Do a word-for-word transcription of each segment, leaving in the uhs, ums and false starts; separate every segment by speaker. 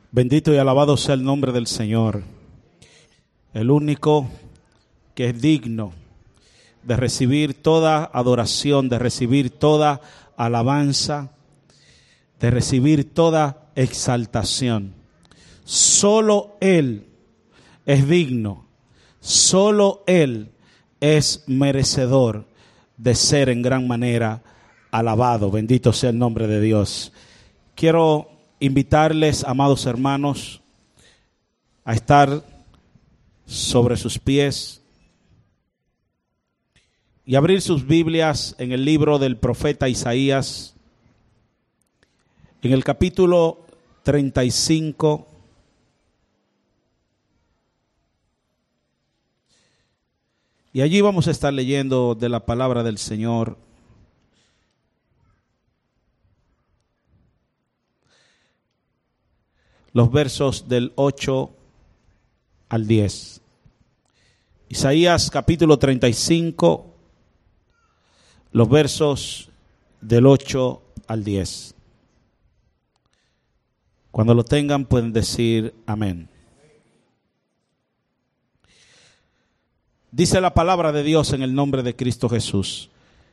Speaker 1: Bendito y alabado sea el nombre del Señor, el único que es digno de recibir toda adoración, de recibir toda alabanza, de recibir toda exaltación. Solo Él es digno, solo Él es merecedor de ser en gran manera alabado. Bendito sea el nombre de Dios. Quiero invitarles, amados hermanos, a estar sobre sus pies y abrir sus Biblias en el libro del profeta Isaías, en el capítulo treinta y cinco. Y allí vamos a estar leyendo de la palabra del Señor. Los versos del ocho al diez. Isaías capítulo treinta y cinco, los versos del ocho al diez. Cuando lo tengan pueden decir amén. Dice la palabra de Dios en el nombre de Cristo Jesús.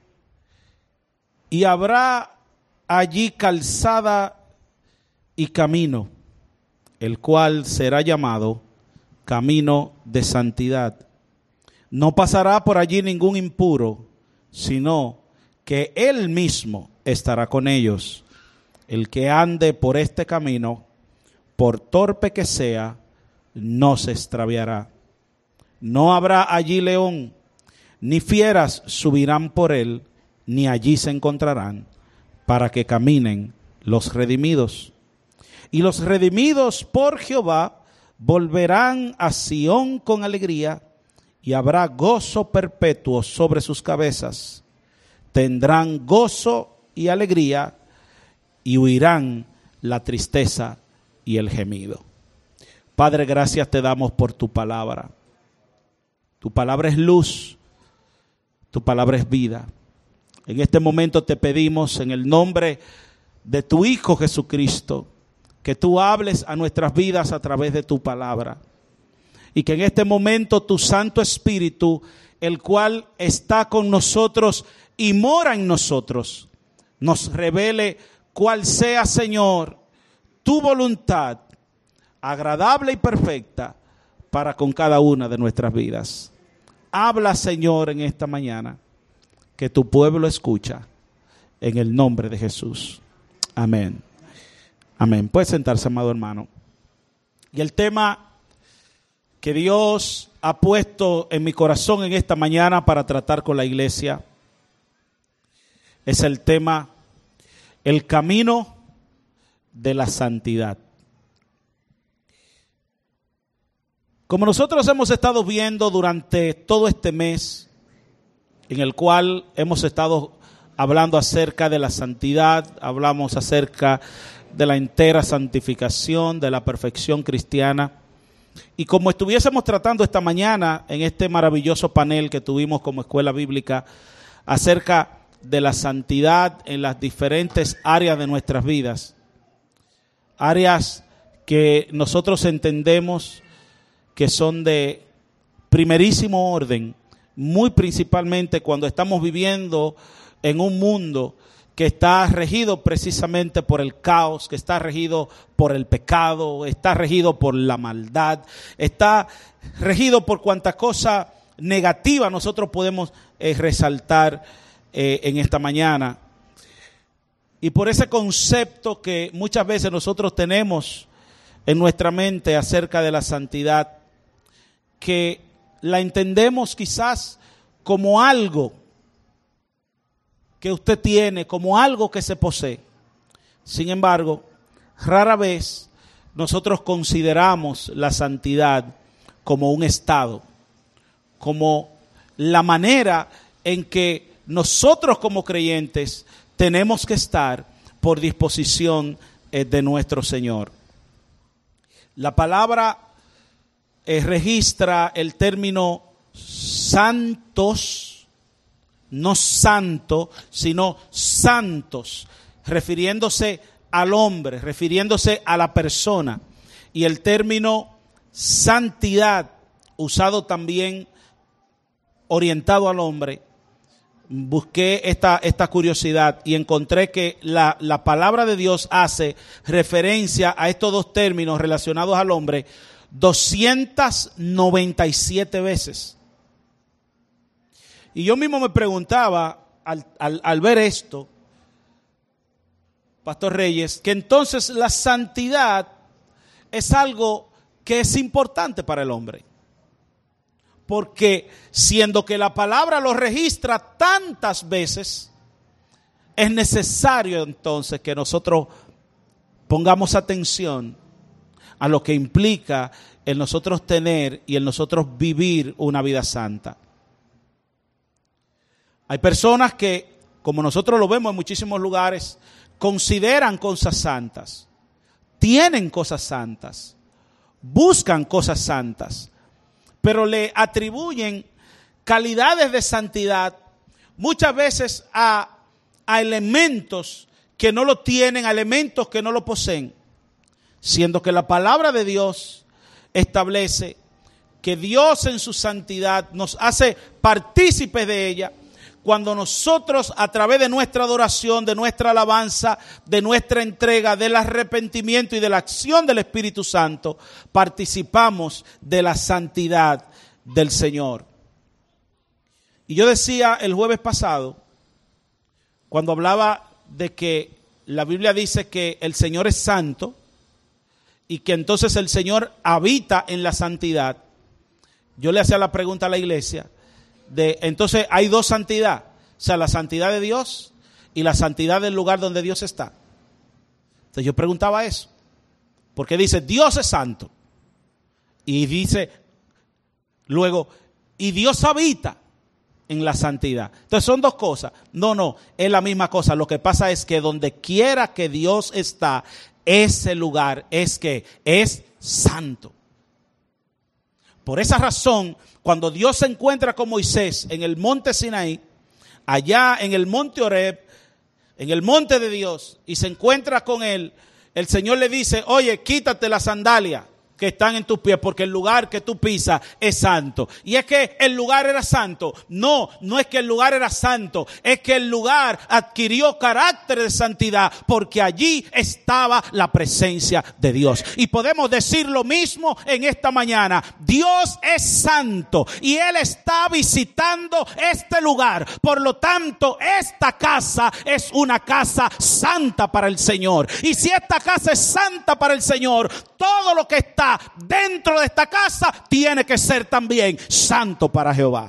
Speaker 1: Y habrá allí calzada y camino, el cual será llamado camino de santidad. No pasará por allí ningún impuro, sino que Él mismo estará con ellos. El que ande por este camino, por torpe que sea, no se extraviará. No habrá allí león, ni fieras subirán por él, ni allí se encontrarán, para que caminen los redimidos. Y los redimidos por Jehová volverán a Sión con alegría, y habrá gozo perpetuo sobre sus cabezas. Tendrán gozo y alegría, y huirán la tristeza y el gemido. Padre, gracias te damos por tu palabra. Tu palabra es luz, tu palabra es vida. En este momento te pedimos en el nombre de tu Hijo Jesucristo, que tú hables a nuestras vidas a través de tu palabra. Y que en este momento tu Santo Espíritu, el cual está con nosotros y mora en nosotros, nos revele cuál sea, Señor, tu voluntad agradable y perfecta para con cada una de nuestras vidas. Habla, Señor, en esta mañana, que tu pueblo escucha, en el nombre de Jesús. Amén. Amén. Puede sentarse, amado hermano. Y el tema que Dios ha puesto en mi corazón en esta mañana para tratar con la iglesia es el tema, el camino de la santidad. Como nosotros hemos estado viendo durante todo este mes, en el cual hemos estado hablando acerca de la santidad, hablamos acerca de la entera santificación, de la perfección cristiana, y como estuviésemos tratando esta mañana en este maravilloso panel que tuvimos como escuela bíblica acerca de la santidad en las diferentes áreas de nuestras vidas, áreas que nosotros entendemos que son de primerísimo orden, muy principalmente cuando estamos viviendo en un mundo que está regido precisamente por el caos, que está regido por el pecado, está regido por la maldad, está regido por cuanta cosa negativa nosotros podemos eh, resaltar eh, en esta mañana. Y por ese concepto que muchas veces nosotros tenemos en nuestra mente acerca de la santidad, que la entendemos quizás como algo que usted tiene, como algo que se posee. Sin embargo, rara vez nosotros consideramos la santidad como un estado, como la manera en que nosotros como creyentes tenemos que estar por disposición de nuestro Señor. La palabra Eh, registra el término santos, no santo, sino santos, refiriéndose al hombre, refiriéndose a la persona. y el término santidad, usado también orientado al hombre, busqué esta, esta curiosidad y encontré que la, la palabra de Dios hace referencia a estos dos términos relacionados al hombre doscientas noventa y siete veces. Y yo mismo me preguntaba al, al, al ver esto, Pastor Reyes, que entonces la santidad es algo que es importante para el hombre. Porque siendo que la palabra lo registra tantas veces, es necesario entonces que nosotros pongamos atención a lo que implica el nosotros tener y el nosotros vivir una vida santa. Hay personas que, como nosotros lo vemos en muchísimos lugares, consideran cosas santas, tienen cosas santas, buscan cosas santas, pero le atribuyen calidades de santidad muchas veces a, a elementos que no lo tienen, a elementos que no lo poseen, siendo que la palabra de Dios establece que Dios en su santidad nos hace partícipes de ella cuando nosotros, a través de nuestra adoración, de nuestra alabanza, de nuestra entrega, del arrepentimiento y de la acción del Espíritu Santo, participamos de la santidad del Señor. Y yo decía el jueves pasado, cuando hablaba de que la Biblia dice que el Señor es santo y que entonces el Señor habita en la santidad, yo le hacía la pregunta a la iglesia, de entonces hay dos santidad, o sea, la santidad de Dios y la santidad del lugar donde Dios está. Entonces yo preguntaba eso, porque dice Dios es santo y dice luego y Dios habita en la santidad. Entonces son dos cosas. No, no, es la misma cosa. Lo que pasa es que donde quiera que Dios está, ese lugar es que es santo. Por esa razón, cuando Dios se encuentra con Moisés en el monte Sinaí, allá en el monte Horeb, en el monte de Dios, y se encuentra con él, el Señor le dice, oye, quítate las sandalias que están en tus pies, porque el lugar que tú pisas es santo. Y es que el lugar era santo. No, no es que el lugar era santo, es que el lugar adquirió carácter de santidad, porque allí estaba la presencia de Dios. Y podemos decir lo mismo en esta mañana. Dios es santo y Él está visitando este lugar. Por lo tanto, esta casa es una casa santa para el Señor. Y si esta casa es santa para el Señor, todo lo que está dentro de esta casa tiene que ser también santo para Jehová.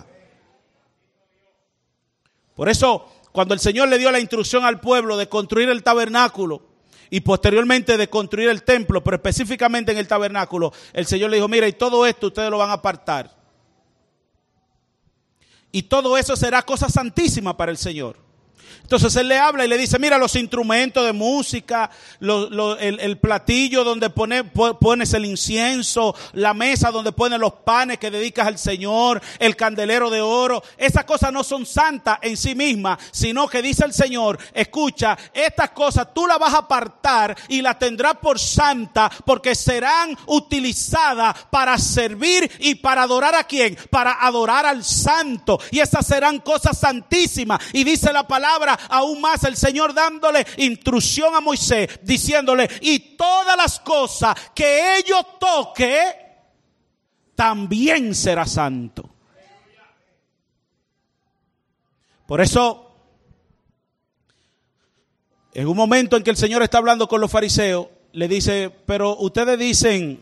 Speaker 1: Por eso, cuando el Señor le dio la instrucción al pueblo de construir el tabernáculo y posteriormente de construir el templo, pero específicamente en el tabernáculo, el Señor le dijo, mira, y todo esto ustedes lo van a apartar. Y todo eso será cosa santísima para el Señor. Entonces él le habla y le dice, mira, los instrumentos de música, lo, lo, el, el platillo donde pone, pones el incienso, la mesa donde pones los panes que dedicas al Señor, el candelero de oro, esas cosas no son santas en sí mismas, sino que dice el Señor, escucha, estas cosas tú las vas a apartar y las tendrás por santa, porque serán utilizadas para servir y para adorar a ¿quién? Para adorar al santo, y esas serán cosas santísimas. Y dice la palabra, aún más el Señor dándole instrucción a Moisés, diciéndole, y todas las cosas que ellos toque, también será santo. Por eso, en un momento en que el Señor está hablando con los fariseos, le dice, pero ustedes dicen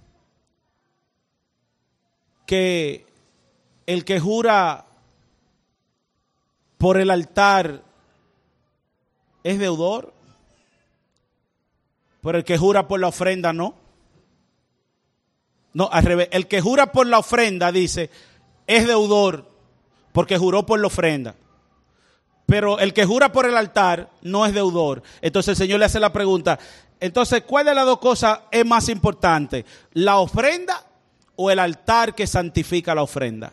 Speaker 1: que el que jura por el altar es deudor, pero el que jura por la ofrenda no. No, al revés, el que jura por la ofrenda, dice, es deudor porque juró por la ofrenda. Pero el que jura por el altar no es deudor. Entonces el Señor le hace la pregunta, entonces, ¿cuál de las dos cosas es más importante? ¿La ofrenda o el altar que santifica la ofrenda?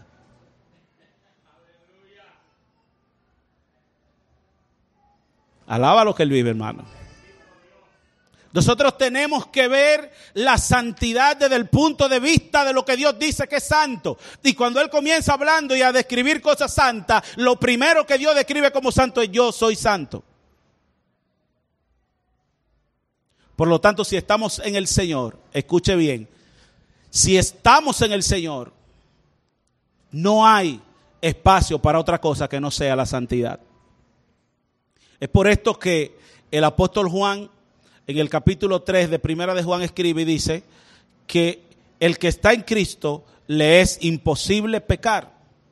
Speaker 1: Alaba lo que él vive, hermano. Nosotros tenemos que ver la santidad desde el punto de vista de lo que Dios dice que es santo. Y cuando Él comienza hablando y a describir cosas santas, lo primero que Dios describe como santo es: yo soy santo. Por lo tanto, si estamos en el Señor, escuche bien, si estamos en el Señor, no hay espacio para otra cosa que no sea la santidad. Es por esto que el apóstol Juan, en el capítulo tres de Primera de Juan, escribe y dice que el que está en Cristo le es imposible pecar.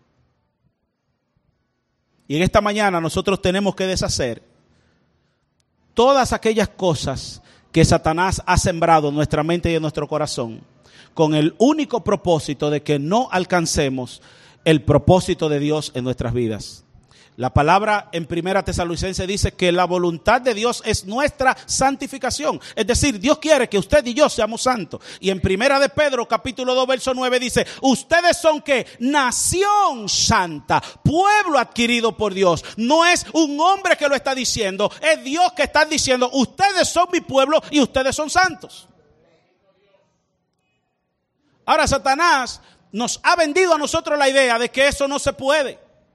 Speaker 1: Y en esta mañana nosotros tenemos que deshacer todas aquellas cosas que Satanás ha sembrado en nuestra mente y en nuestro corazón, con el único propósito de que no alcancemos el propósito de Dios en nuestras vidas. La palabra en Primera Tesalonicenses dice que la voluntad de Dios es nuestra santificación. Es decir, Dios quiere que usted y yo seamos santos. Y en Primera de Pedro, capítulo dos, verso nueve, dice: ustedes son ¿qué? Nación santa, pueblo adquirido por Dios. No es un hombre que lo está diciendo, es Dios que está diciendo: ustedes son mi pueblo y ustedes son santos. Ahora, Satanás nos ha vendido a nosotros la idea de que eso no se puede,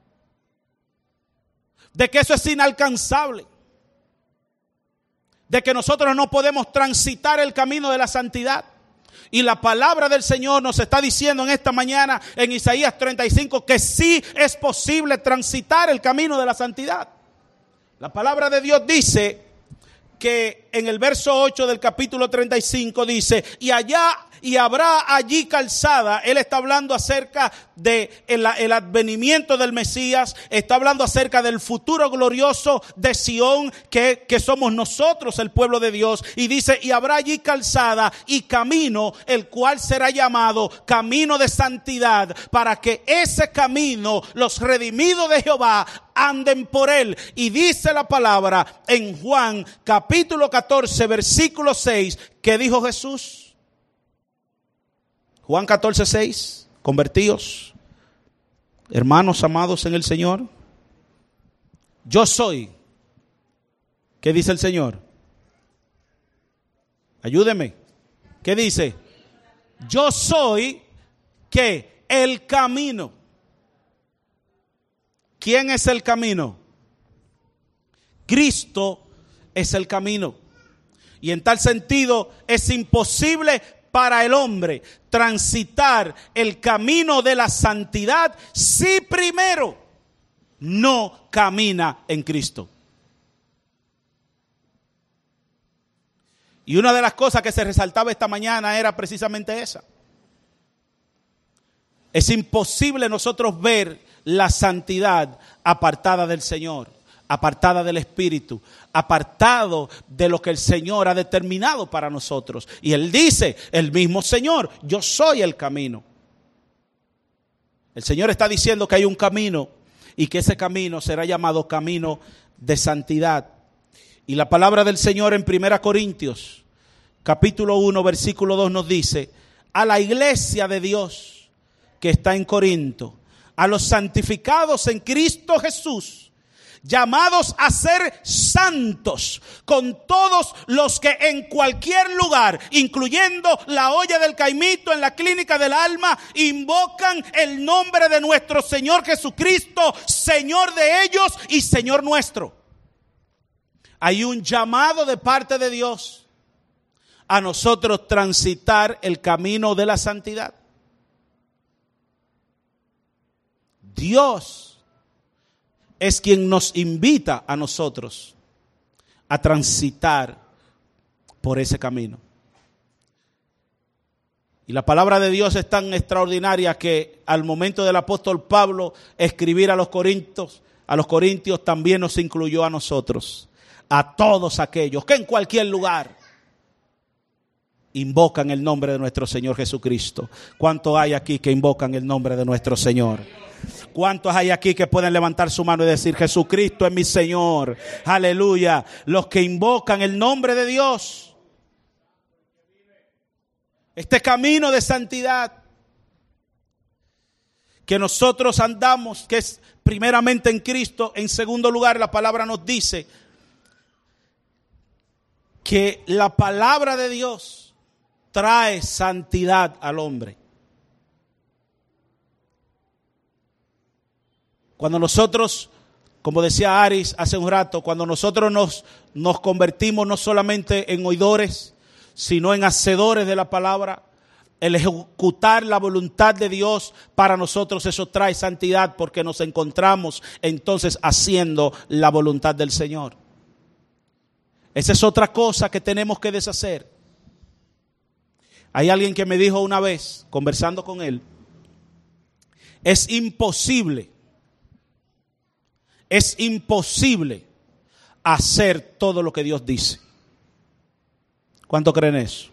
Speaker 1: de que eso es inalcanzable, de que nosotros no podemos transitar el camino de la santidad. Y la palabra del Señor nos está diciendo en esta mañana en Isaías treinta y cinco que sí es posible transitar el camino de la santidad. La palabra de Dios dice que en el verso ocho del capítulo treinta y cinco dice: y allá y habrá allí calzada. Él está hablando acerca de el, el advenimiento del Mesías, está hablando acerca del futuro glorioso de Sión, que, que somos nosotros, el pueblo de Dios. Y dice: y habrá allí calzada y camino, el cual será llamado camino de santidad, para que ese camino los redimidos de Jehová anden por él. Y dice la palabra en Juan capítulo catorce versículo seis, que dijo Jesús. Juan catorce seis, convertíos, hermanos amados en el Señor. Yo soy, ¿qué dice el Señor? Ayúdeme. ¿Qué dice? Yo soy, ¿qué? El camino. ¿Quién es el camino? Cristo es el camino. Y en tal sentido es imposible para el hombre transitar el camino de la santidad si primero no camina en Cristo. Y una de las cosas que se resaltaba esta mañana era precisamente esa. Es imposible nosotros ver la santidad apartada del Señor, apartada del Espíritu, apartado de lo que el Señor ha determinado para nosotros. Y Él dice, el mismo Señor: yo soy el camino. El Señor está diciendo que hay un camino y que ese camino será llamado camino de santidad. Y la palabra del Señor en Primera Corintios, capítulo uno, versículo dos nos dice: a la iglesia de Dios que está en Corinto, a los santificados en Cristo Jesús, llamados a ser santos, con todos los que en cualquier lugar, incluyendo la olla del caimito en la clínica del alma, invocan el nombre de nuestro Señor Jesucristo, Señor de ellos y Señor nuestro. Hay un llamado de parte de Dios a nosotros transitar el camino de la santidad. Dios es quien nos invita a nosotros a transitar por ese camino. Y la palabra de Dios es tan extraordinaria que al momento del apóstol Pablo escribir a los Corintios, a los Corintios también nos incluyó a nosotros, a todos aquellos que en cualquier lugar invocan el nombre de nuestro Señor Jesucristo. ¿Cuántos hay aquí que invocan el nombre de nuestro Señor? ¿Cuántos hay aquí que pueden levantar su mano y decir: Jesucristo es mi Señor? Aleluya. Los que invocan el nombre de Dios. Este camino de santidad que nosotros andamos, que es primeramente en Cristo. En segundo lugar, la palabra nos dice: que la palabra de Dios trae santidad al hombre. Cuando nosotros, como decía Aris hace un rato, cuando nosotros nos, nos convertimos no solamente en oidores, sino en hacedores de la palabra, el ejecutar la voluntad de Dios para nosotros, eso trae santidad, porque nos encontramos entonces haciendo la voluntad del Señor. Esa es otra cosa que tenemos que deshacer. Hay alguien que me dijo una vez, conversando con él, es imposible, es imposible hacer todo lo que Dios dice. ¿Cuánto creen eso?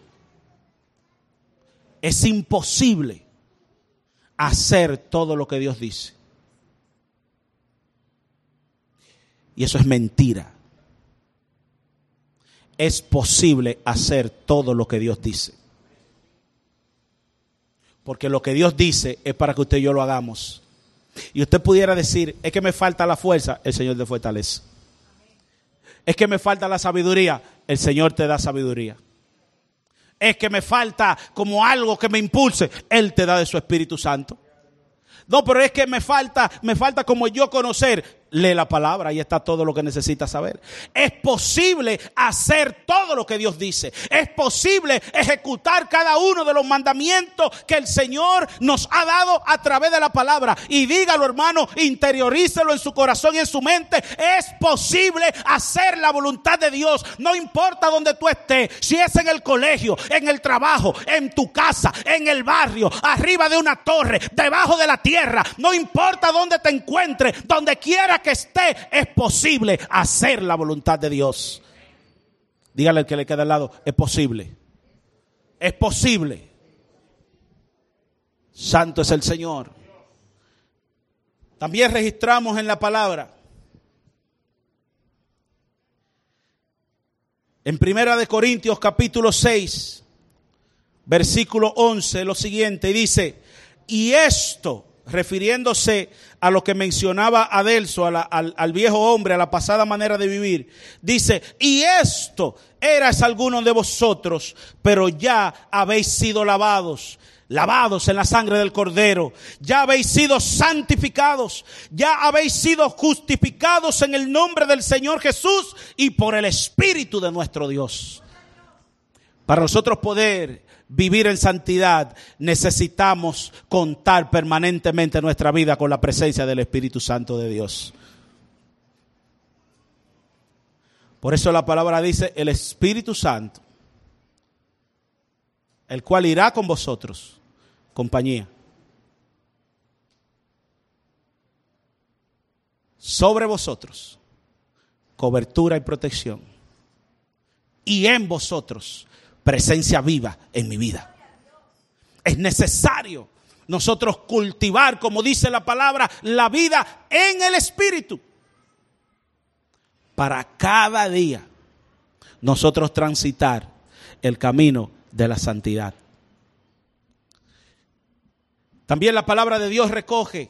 Speaker 1: Es imposible hacer todo lo que Dios dice. Y eso es mentira. Es posible hacer todo lo que Dios dice. Porque lo que Dios dice es para que usted y yo lo hagamos. Y usted pudiera decir, es que me falta la fuerza, el Señor te fortalece. Es que me falta la sabiduría, el Señor te da sabiduría. Es que me falta como algo que me impulse, Él te da de su Espíritu Santo. No, pero es que me falta, me falta como yo conocer. Lee la palabra, ahí está todo lo que necesitas saber. Es posible hacer todo lo que Dios dice. Es posible ejecutar cada uno de los mandamientos que el Señor nos ha dado a través de la palabra. Y dígalo, hermano, interiorícelo en su corazón y en su mente. Es posible hacer la voluntad de Dios. No importa donde tú estés, si es en el colegio, en el trabajo, en tu casa, en el barrio, arriba de una torre, debajo de la tierra. No importa donde te encuentres, donde quiera que esté, es posible hacer la voluntad de Dios. Dígale al que le queda al lado, es posible. Es posible. Santo es el Señor. También registramos en la palabra, en Primera de Corintios capítulo seis, versículo once, lo siguiente, y dice, y esto, refiriéndose a lo que mencionaba Adelso, a la, al, al viejo hombre, a la pasada manera de vivir, dice, y esto eras algunos de vosotros, pero ya habéis sido lavados, lavados en la sangre del Cordero, ya habéis sido santificados, ya habéis sido justificados en el nombre del Señor Jesús y por el Espíritu de nuestro Dios. Para nosotros poder vivir en santidad, necesitamos contar permanentemente nuestra vida con la presencia del Espíritu Santo de Dios. Por eso la palabra dice, el Espíritu Santo, el cual irá con vosotros, compañía, sobre vosotros, cobertura y protección, y en vosotros, presencia viva en mi vida. Es necesario nosotros cultivar, como dice la palabra, la vida en el Espíritu. Para cada día nosotros transitar el camino de la santidad. También la palabra de Dios recoge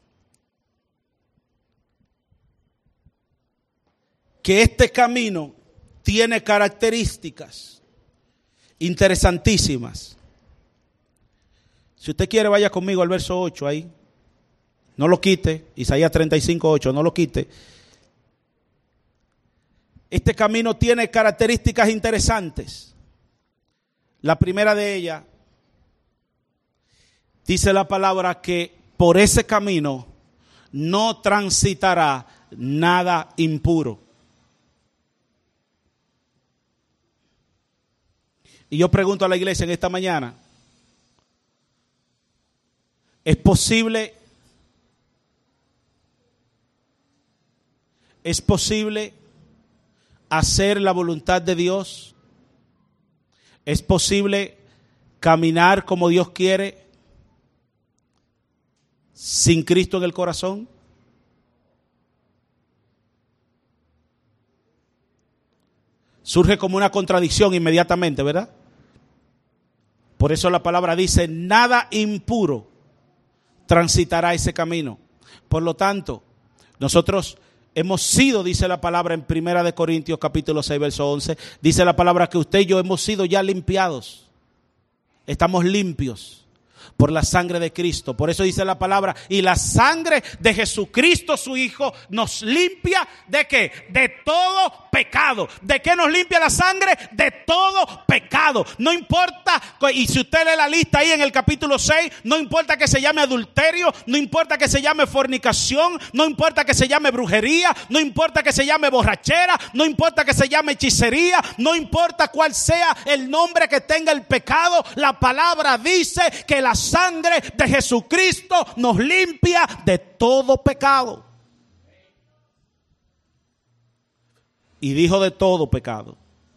Speaker 1: que este camino tiene características interesantísimas. Si usted quiere, vaya conmigo al verso ocho ahí. No lo quite. Isaías treinta y cinco, ocho, no lo quite. Este camino tiene características interesantes. La primera de ellas, dice la palabra que por ese camino no transitará nada impuro. Y yo pregunto a la iglesia en esta mañana, ¿es posible, es posible hacer la voluntad de Dios? ¿Es posible caminar como Dios quiere sin Cristo en el corazón? Surge como una contradicción inmediatamente, ¿verdad? Por eso la palabra dice, nada impuro transitará ese camino. Por lo tanto, nosotros hemos sido, dice la palabra en Primera de Corintios capítulo seis, verso once, dice la palabra que usted y yo hemos sido ya limpiados. Estamos limpios por la sangre de Cristo. Por eso dice la palabra, y la sangre de Jesucristo su Hijo nos limpia ¿de qué? De todo pecado. ¿De qué nos limpia la sangre? De todo pecado. No importa, y si usted lee la lista ahí en el capítulo seis, no importa que se llame adulterio, no importa que se llame fornicación, no importa que se llame brujería, no importa que se llame borrachera, no importa que se llame hechicería, no importa cuál sea el nombre que tenga el pecado, la palabra dice que la sangre de Jesucristo nos limpia de todo pecado. Y dijo de todo pecado.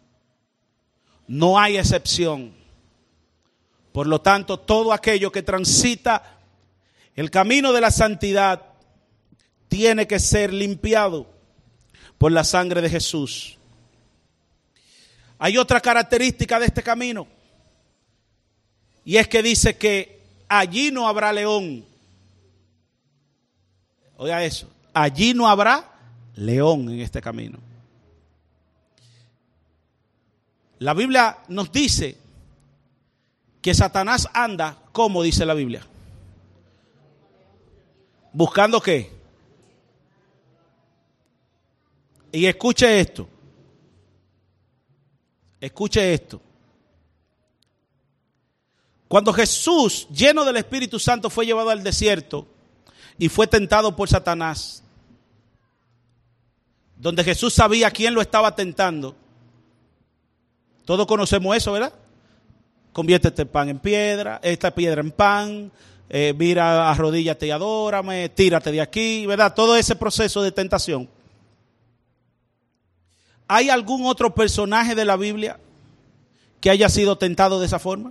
Speaker 1: No hay excepción. Por lo tanto, todo aquello que transita el camino de la santidad tiene que ser limpiado por la sangre de Jesús. Hay otra característica de este camino, y es que dice que allí no habrá león. Oiga eso, allí no habrá león en este camino. La Biblia nos dice que Satanás anda, ¿cómo dice la Biblia? ¿Buscando qué? Y escuche esto. Escuche esto. Cuando Jesús, lleno del Espíritu Santo, fue llevado al desierto y fue tentado por Satanás, donde Jesús sabía quién lo estaba tentando. Todos conocemos eso, ¿verdad? Convierte este pan en piedra, esta piedra en pan, eh, mira, arrodíllate y adórame, tírate de aquí, ¿verdad? Todo ese proceso de tentación. ¿Hay algún otro personaje de la Biblia que haya sido tentado de esa forma?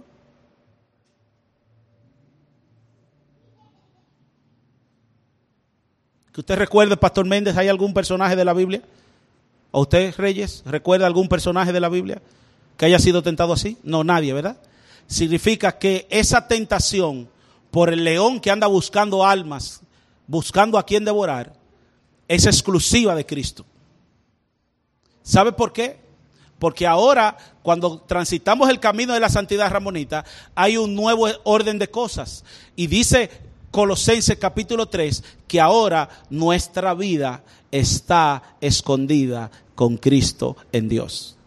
Speaker 1: Que usted recuerde, Pastor Méndez, ¿hay algún personaje de la Biblia? ¿O usted, Reyes, recuerda algún personaje de la Biblia que haya sido tentado así? No, nadie, ¿verdad? Significa que esa tentación por el león que anda buscando almas, buscando a quien devorar, es exclusiva de Cristo. ¿Sabe por qué? Porque ahora, cuando transitamos el camino de la santidad ramonita, hay un nuevo orden de cosas. Y dice Colosenses capítulo tres, que ahora nuestra vida está escondida con Cristo en Dios.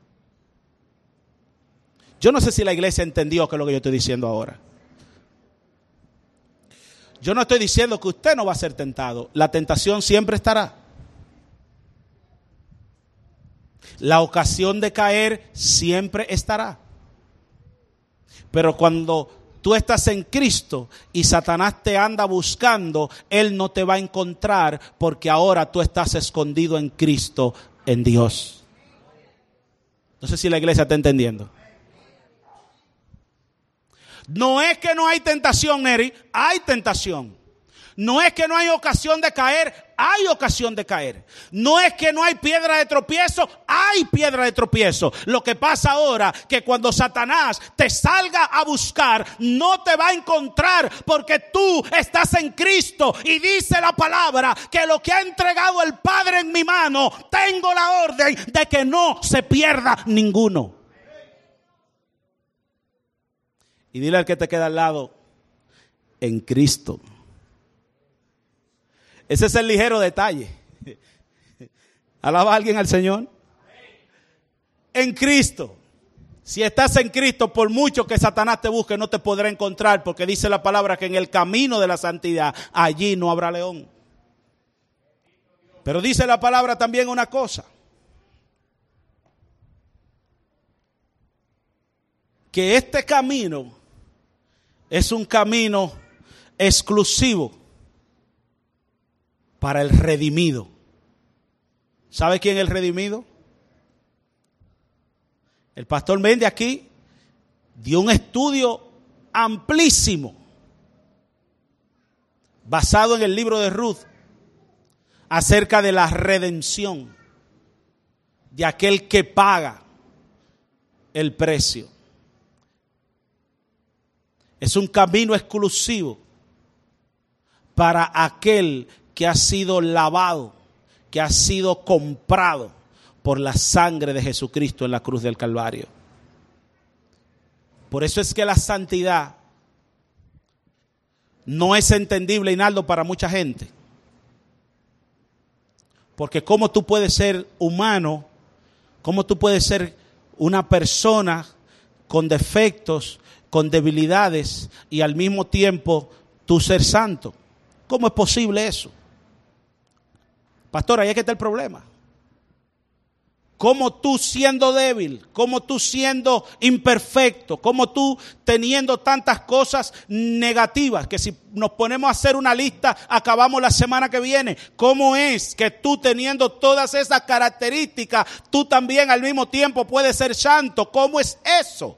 Speaker 1: Yo no sé si la iglesia entendió qué es lo que yo estoy diciendo ahora. Yo no estoy diciendo que usted no va a ser tentado. La tentación siempre estará. La ocasión de caer siempre estará. Pero cuando tú estás en Cristo y Satanás te anda buscando, él no te va a encontrar, porque ahora tú estás escondido en Cristo, en Dios. No sé si la iglesia está entendiendo. No es que no hay tentación, Neri, hay tentación. No es que no hay ocasión de caer, hay ocasión de caer. No es que no hay piedra de tropiezo, hay piedra de tropiezo. Lo que pasa ahora, que cuando Satanás te salga a buscar, no te va a encontrar, porque tú estás en Cristo. Y dice la palabra que lo que ha entregado el Padre en mi mano, tengo la orden de que no se pierda ninguno. Y dile al que te queda al lado, en Cristo. Ese es el ligero detalle. ¿Alaba a alguien al Señor? En Cristo. Si estás en Cristo, por mucho que Satanás te busque, no te podrá encontrar, porque dice la palabra que en el camino de la santidad, allí no habrá león. Pero dice la palabra también una cosa, que este camino es un camino exclusivo para el redimido. ¿Sabe quién es el redimido? El pastor Méndez aquí dio un estudio amplísimo basado en el libro de Ruth acerca de la redención de aquel que paga el precio. Es un camino exclusivo para aquel que ha sido lavado, que ha sido comprado por la sangre de Jesucristo en la cruz del Calvario. Por eso es que la santidad no es entendible, Hinaldo, para mucha gente. Porque cómo tú puedes ser humano, cómo tú puedes ser una persona con defectos, con debilidades y al mismo tiempo tú ser santo. ¿Cómo es posible eso? Pastor, ahí es que está el problema. Cómo tú siendo débil, cómo tú siendo imperfecto, cómo tú teniendo tantas cosas negativas, que si nos ponemos a hacer una lista, acabamos la semana que viene. ¿Cómo es que tú teniendo todas esas características, tú también al mismo tiempo puedes ser santo? ¿Cómo es eso?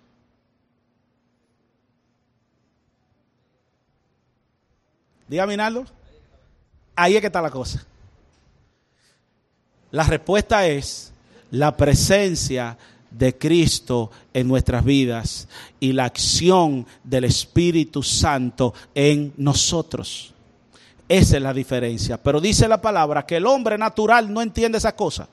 Speaker 1: Dígame, Hinaldo. Ahí es que está la cosa. La respuesta es la presencia de Cristo en nuestras vidas y la acción del Espíritu Santo en nosotros. Esa es la diferencia. Pero dice la palabra que el hombre natural no entiende esa cosa.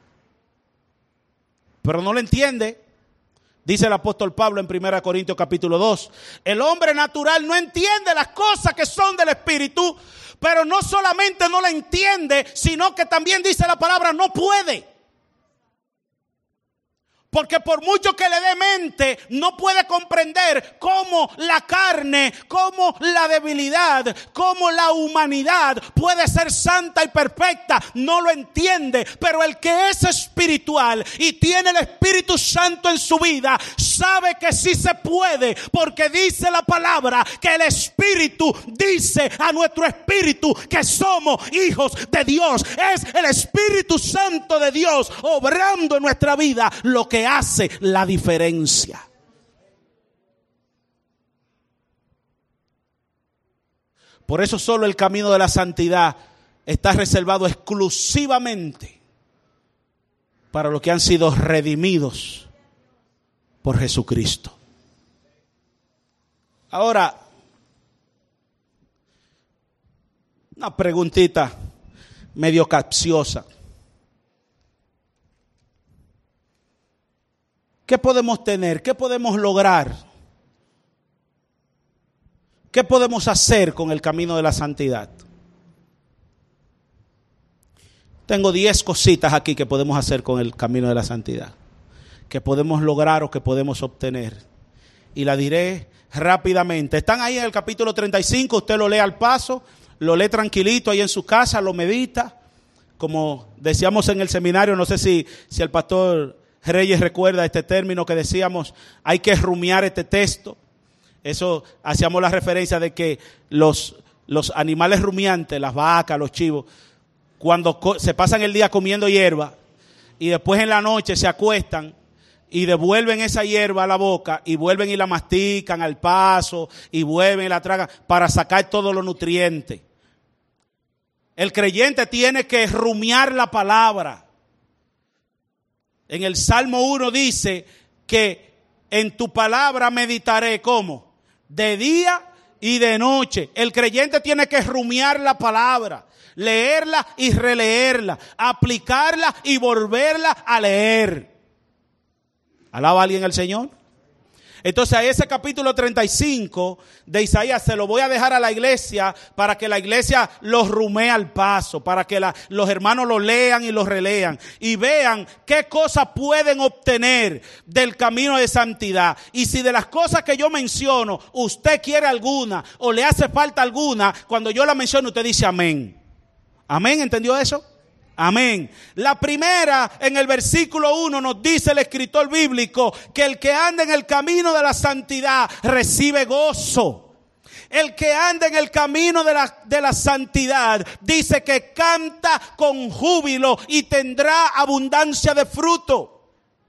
Speaker 1: Pero no lo entiende. Dice el apóstol Pablo en primera Corintios capítulo dos. El hombre natural no entiende las cosas que son del Espíritu, pero no solamente no la entiende, sino que también dice la palabra no puede. Porque por mucho que le dé mente, no puede comprender cómo la carne, cómo la debilidad, cómo la humanidad puede ser santa y perfecta. No lo entiende, pero el que es espiritual y tiene el Espíritu Santo en su vida, sabe que sí se puede, porque dice la palabra que el Espíritu dice a nuestro espíritu que somos hijos de Dios. Es el Espíritu Santo de Dios obrando en nuestra vida lo que hace la diferencia. Por eso solo el camino de la santidad está reservado exclusivamente para los que han sido redimidos por Jesucristo. Ahora, una preguntita medio capciosa. ¿Qué podemos tener? ¿Qué podemos lograr? ¿Qué podemos hacer con el camino de la santidad? Tengo diez cositas aquí que podemos hacer con el camino de la santidad, que podemos lograr o que podemos obtener. Y la diré rápidamente. Están ahí en el capítulo treinta y cinco, usted lo lee al paso, lo lee tranquilito ahí en su casa, lo medita. Como decíamos en el seminario, no sé si, si el pastor Reyes recuerda este término que decíamos, hay que rumiar este texto. Eso hacíamos la referencia de que los, los animales rumiantes, las vacas, los chivos, cuando co- se pasan el día comiendo hierba y después en la noche se acuestan y devuelven esa hierba a la boca y vuelven y la mastican al paso y vuelven y la tragan para sacar todos los nutrientes. El creyente tiene que rumiar la palabra. En el Salmo uno dice que en tu palabra meditaré, ¿cómo? De día y de noche. El creyente tiene que rumiar la palabra, leerla y releerla, aplicarla y volverla a leer. ¿Alaba a alguien al Señor? Entonces a ese capítulo treinta y cinco de Isaías se lo voy a dejar a la iglesia para que la iglesia los rumee al paso, para que la, los hermanos lo lean y lo relean y vean qué cosas pueden obtener del camino de santidad. Y si de las cosas que yo menciono usted quiere alguna o le hace falta alguna, cuando yo la menciono usted dice amén. Amén, ¿entendió eso? Amén. La primera, en el versículo uno, nos dice el escritor bíblico que el que anda en el camino de la santidad recibe gozo. El que anda en el camino de la, de la santidad dice que canta con júbilo y tendrá abundancia de fruto.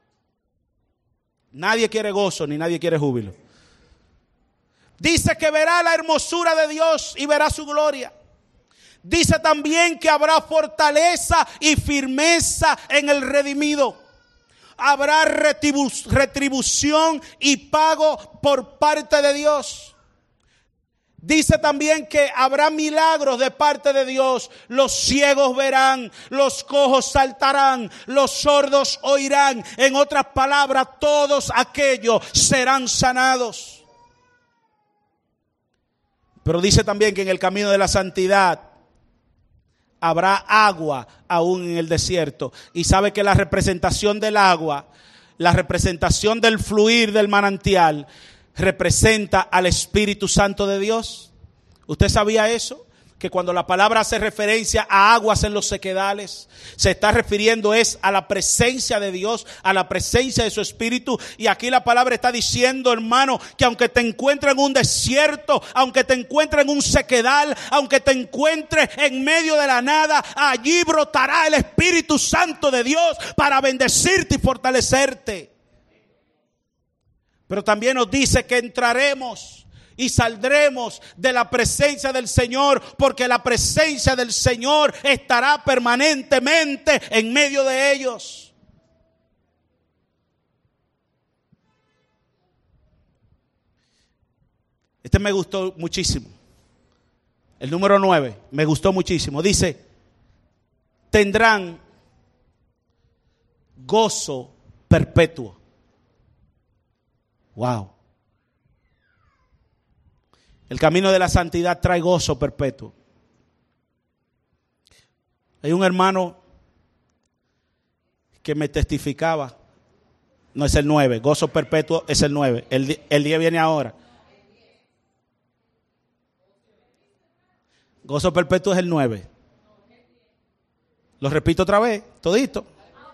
Speaker 1: Nadie quiere gozo ni nadie quiere júbilo. Dice que verá la hermosura de Dios y verá su gloria. Dice también que habrá fortaleza y firmeza en el redimido. Habrá retribu- retribución y pago por parte de Dios. Dice también que habrá milagros de parte de Dios. Los ciegos verán, los cojos saltarán, los sordos oirán. En otras palabras, todos aquellos serán sanados. Pero dice también que en el camino de la santidad habrá agua aún en el desierto. Y sabe que la representación del agua, la representación del fluir del manantial, representa al Espíritu Santo de Dios. ¿Usted sabía eso? Que cuando la palabra hace referencia a aguas en los sequedales, se está refiriendo es a la presencia de Dios, a la presencia de su Espíritu. Y aquí la palabra está diciendo, hermano, que aunque te encuentres en un desierto, aunque te encuentres en un sequedal, aunque te encuentres en medio de la nada, allí brotará el Espíritu Santo de Dios para bendecirte y fortalecerte. Pero también nos dice que entraremos y saldremos de la presencia del Señor, porque la presencia del Señor estará permanentemente en medio de ellos. Este me gustó muchísimo. El número nueve me gustó muchísimo. Dice, tendrán gozo perpetuo. Wow. El camino de la santidad trae gozo perpetuo. Hay un hermano que me testificaba. No es el nueve, gozo perpetuo es el nueve. El, el diez viene ahora. Gozo perpetuo es el nueve. Lo repito otra vez, todito.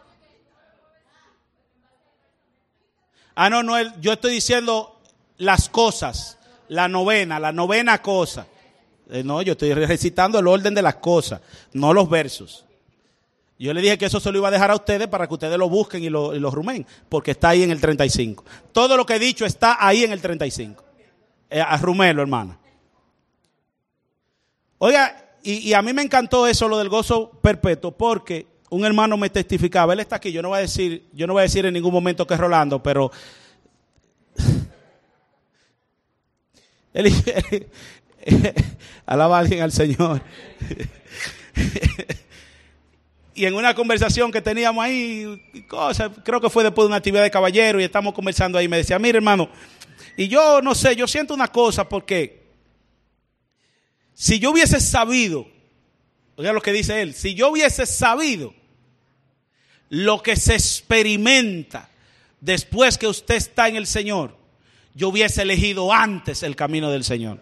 Speaker 1: Ah, no, no, yo estoy diciendo las cosas, la novena, la novena cosa. Eh, no, yo estoy recitando el orden de las cosas, no los versos. Yo le dije que eso se lo iba a dejar a ustedes para que ustedes lo busquen y lo, y lo rumen, porque está ahí en el treinta y cinco. Todo lo que he dicho está ahí en el treinta y cinco. Eh, arrumelo, hermana. Oiga, y, y a mí me encantó eso, lo del gozo perpetuo, porque un hermano me testificaba, él está aquí, yo no voy a decir, yo no voy a decir en ningún momento que es Rolando, pero él, alaba a alguien al Señor. Y en una conversación que teníamos ahí, cosas, creo que fue después de una actividad de caballero, y estamos conversando ahí, me decía, mire hermano, y yo no sé, yo siento una cosa, porque si yo hubiese sabido, oiga lo que dice él, si yo hubiese sabido lo que se experimenta después que usted está en el Señor, yo hubiese elegido antes el camino del Señor.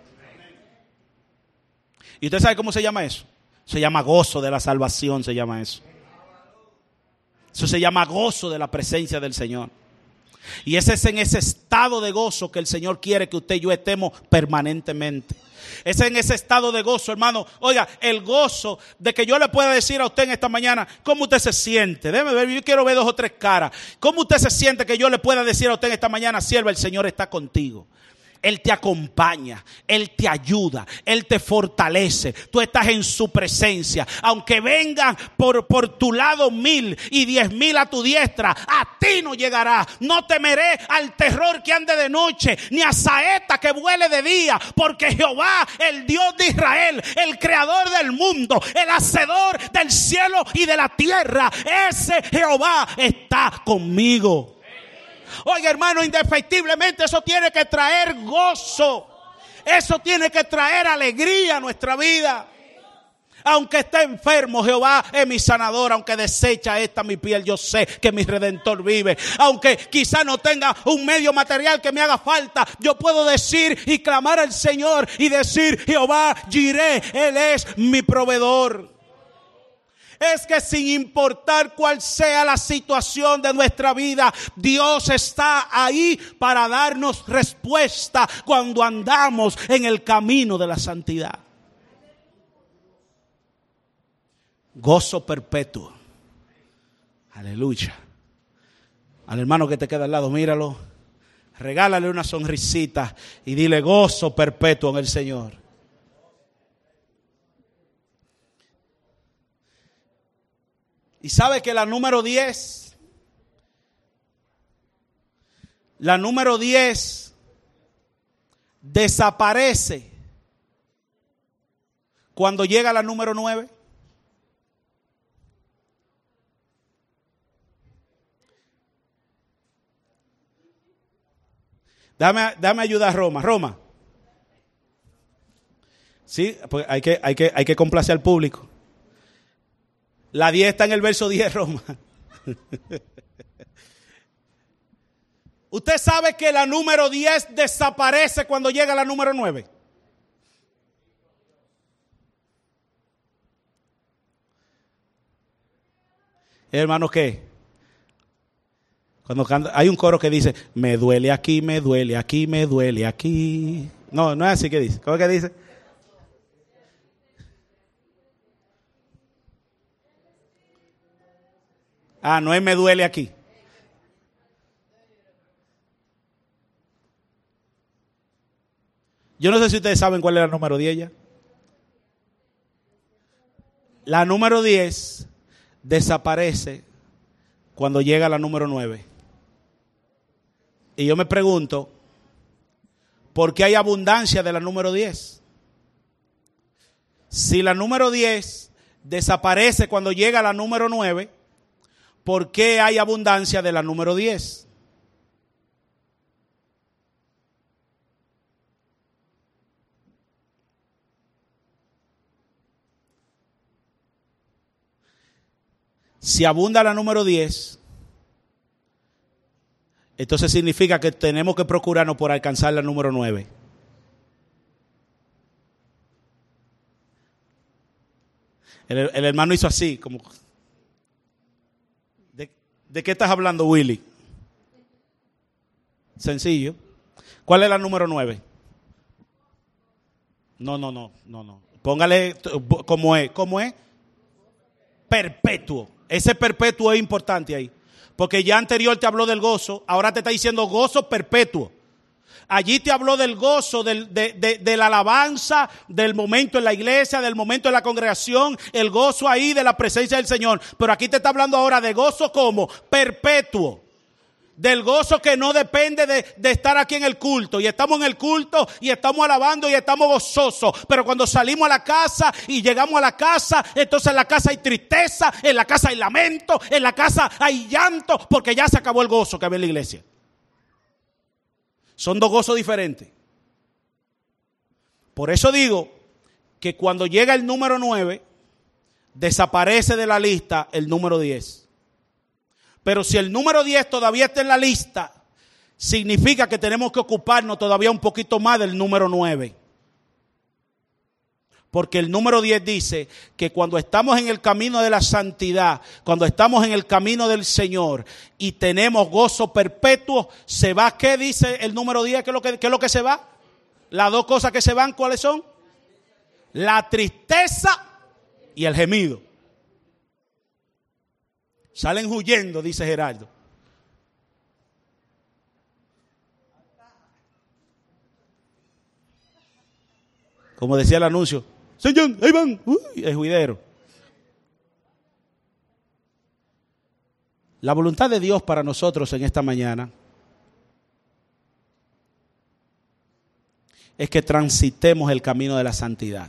Speaker 1: ¿Y usted sabe cómo se llama eso? Se llama gozo de la salvación, se llama eso. Eso se llama gozo de la presencia del Señor. Y ese es en ese estado de gozo que el Señor quiere que usted y yo estemos permanentemente. Es en ese estado de gozo, hermano. Oiga, el gozo de que yo le pueda decir a usted en esta mañana cómo usted se siente. Déjeme ver, yo quiero ver dos o tres caras. ¿Cómo usted se siente que yo le pueda decir a usted en esta mañana, sierva, el Señor está contigo? Él te acompaña, Él te ayuda, Él te fortalece. Tú estás en su presencia. Aunque vengan por, por tu lado mil y diez mil a tu diestra, a ti no llegará. No temeré al terror que ande de noche, ni a saeta que vuele de día. Porque Jehová, el Dios de Israel, el creador del mundo, el hacedor del cielo y de la tierra, ese Jehová está conmigo. Oiga, hermano, indefectiblemente eso tiene que traer gozo. Eso tiene que traer alegría a nuestra vida. Aunque esté enfermo, Jehová es mi sanador. Aunque desecha esta mi piel, yo sé que mi Redentor vive. Aunque quizá no tenga un medio material que me haga falta, yo puedo decir y clamar al Señor y decir, Jehová Jireh, Él es mi proveedor. Es que sin importar cuál sea la situación de nuestra vida, Dios está ahí para darnos respuesta cuando andamos en el camino de la santidad. Gozo perpetuo. Aleluya. Al hermano que te queda al lado, míralo. Regálale una sonrisita y dile gozo perpetuo en el Señor. Y sabe que la número diez, la número diez desaparece cuando llega la número nueve? Dame, dame ayuda a Roma. Roma. Sí, pues hay que, hay que, hay que complacer al público. La diez está en el verso diez, Roma. Usted sabe que la número diez desaparece cuando llega la número nueve. Hermano, ¿qué? Cuando canta, hay un coro que dice, me duele aquí, me duele aquí, me duele aquí. No, no es así que dice. ¿Cómo es que dice? Ah, no es me duele aquí. Yo no sé si ustedes saben cuál es la número diez ya. La número diez desaparece cuando llega la número nueve. Y yo me pregunto, ¿por qué hay abundancia de la número diez? Si la número diez desaparece cuando llega la número nueve, ¿por qué hay abundancia de la número diez? Si abunda la número diez, entonces significa que tenemos que procurarnos por alcanzar la número nueve. El, el hermano hizo así, como... ¿De, ¿De qué estás hablando, Willy? Sencillo. ¿Cuál es la número nueve? No, no, no, no, no. Póngale como es, ¿cómo es? Perpetuo. Ese perpetuo es importante ahí. Porque ya anterior te habló del gozo, ahora te está diciendo gozo perpetuo. Allí te habló del gozo, del, de, de, de la alabanza, del momento en la iglesia, del momento en la congregación, el gozo ahí de la presencia del Señor. Pero aquí te está hablando ahora de gozo como perpetuo. Del gozo que no depende de, de estar aquí en el culto. Y estamos en el culto y estamos alabando y estamos gozosos. Pero cuando salimos a la casa y llegamos a la casa, entonces en la casa hay tristeza, en la casa hay lamento, en la casa hay llanto, porque ya se acabó el gozo que había en la iglesia. Son dos gozos diferentes. Por eso digo que cuando llega el número nueve, desaparece de la lista el número diez. Pero si el número diez todavía está en la lista, significa que tenemos que ocuparnos todavía un poquito más del número nueve. Porque el número diez dice que cuando estamos en el camino de la santidad, cuando estamos en el camino del Señor y tenemos gozo perpetuo, se va, ¿qué dice el número diez? ¿Qué es lo que, qué es lo que se va? Las dos cosas que se van, ¿cuáles son? La tristeza y el gemido. Salen huyendo, dice Gerardo. Como decía el anuncio, Señor, ahí van, uy, el juidero. La voluntad de Dios para nosotros en esta mañana es que transitemos el camino de la santidad.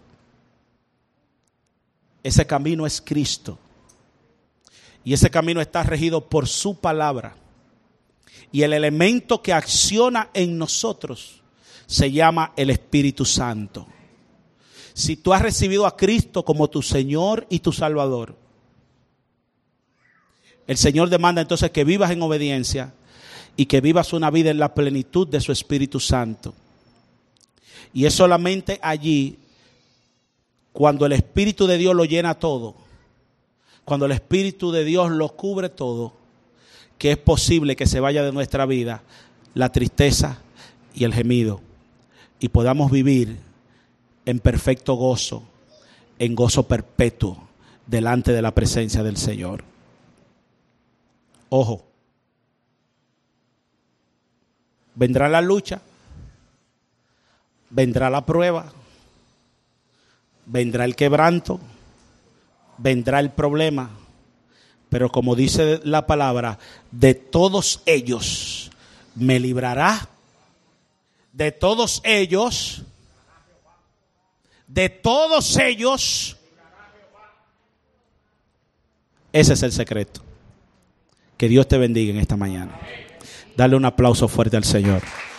Speaker 1: Ese camino es Cristo. Y ese camino está regido por su palabra. Y el elemento que acciona en nosotros se llama el Espíritu Santo. Si tú has recibido a Cristo como tu Señor y tu Salvador, el Señor demanda entonces que vivas en obediencia y que vivas una vida en la plenitud de su Espíritu Santo. Y es solamente allí, cuando el Espíritu de Dios lo llena todo, cuando el Espíritu de Dios lo cubre todo, que es posible que se vaya de nuestra vida la tristeza y el gemido y podamos vivir en perfecto gozo, en gozo perpetuo delante de la presencia del Señor. Ojo, vendrá la lucha, vendrá la prueba, vendrá el quebranto, vendrá el problema, pero como dice la palabra, de todos ellos me librará, de todos ellos de todos ellos. Ese es el secreto. Que Dios te bendiga en esta mañana. Dale un aplauso fuerte al Señor.